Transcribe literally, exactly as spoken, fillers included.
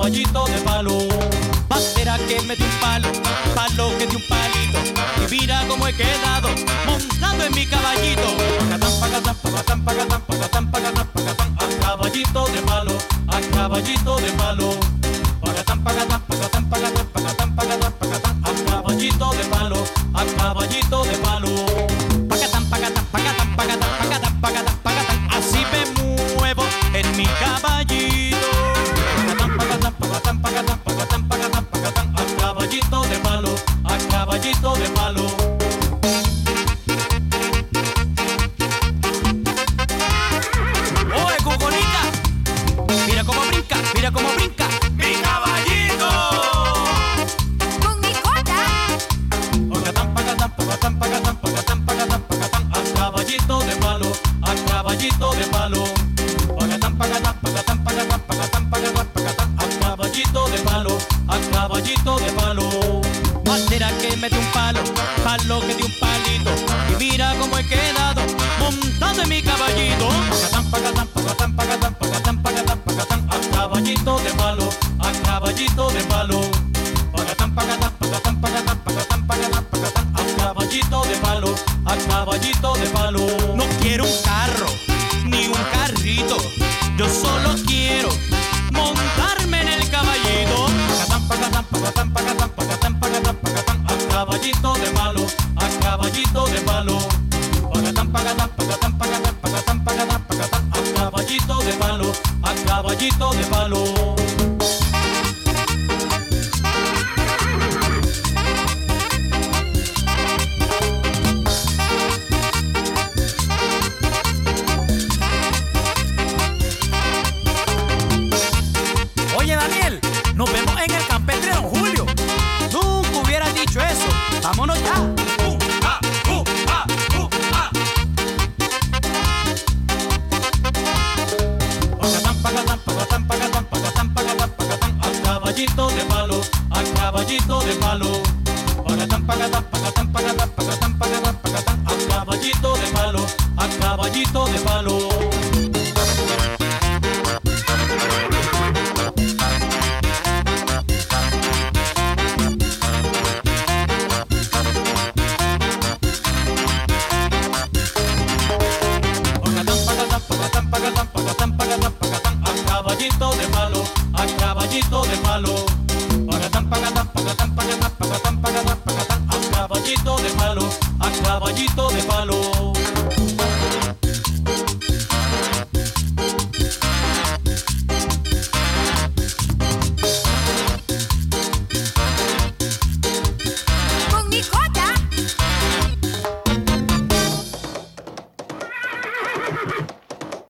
caballito de palo. Pantera que me dio un palo, palo que dio un palito, y mira cómo he quedado montado en mi caballito. Pacatán, pacatán, pacatán, pacatán, pacatán, pacatán, pacatán, a caballito de palo, a caballito de palo. Pacatán, pacatán, pacatán, pacatán, pacatán, pacatán, pacatán, a caballito de palo, a caballito de palo. Pacatán, pacatán, pacatán, pacatán, pacatán, pacatán, pacatán, así me muevo en mi caballito. Pacatán, pacatán, pacatán, pacatán, pacatán, pacatán, pacatán, a caballito de palo, a caballito de palo. ¡Oye, Cuconita! Mira cómo brinca, mira cómo brinca mi caballito. Con mi cota. Pacatán, pacatán, pacatán, pacatán, pacatán, pacatán, pacatán, a caballito de palo, a caballito de palo. Pacatán, pacatán, pacatán, pacatán, pacatán, pacatán, pacatán, a caballito de palo, a caballito de palo. Pantera que me dio un palo, palo que dio un palito, y mira cómo he quedado montado en mi caballito. Pacatán, pacatán, pacatán, pacatán, pacatán, pacatán, pacatán, a caballito de palo, a caballito de palo. Pacatán, pacatán, pacatán, pacatán, pacatán, pacatán, pacatán, a caballito de palo, a caballito de palo. No quiero un carro, ni un carrito, yo solo quiero montarme en el caballito. Pacatán, pacatán, pacatán, pacatán, pacatán, pacatán, pacatán, a caballito de palo, a caballito de palo. Pacatán, pacatán, pacatán, pacatán, pacatán, pacatán, pacatán, a caballito de palo, a caballito de palo. Oye, Daniel, nos vemos en el campestre Don Julio. Nunca hubieras dicho eso. Vámonos ya. Uh, ah, uh, ah, uh, ah. Pacatán, pacatán, pacatán, pacatán, pacatán, pacatán, pacatán, a caballito de palo, a caballito de palo. Pacatán, pacatán, pacatán, pacatán, pacatán, pacatán, pacatán, a caballito de palo, a caballito de palo. Pacatán, pacatán, pacatán, pacatán, pacatán, a caballito de palo, a caballito de palo. Pacatán, pacatán, pacatán, pacatán, pacatán, pacatán, pacatán, a caballito de palo, a caballito de palo.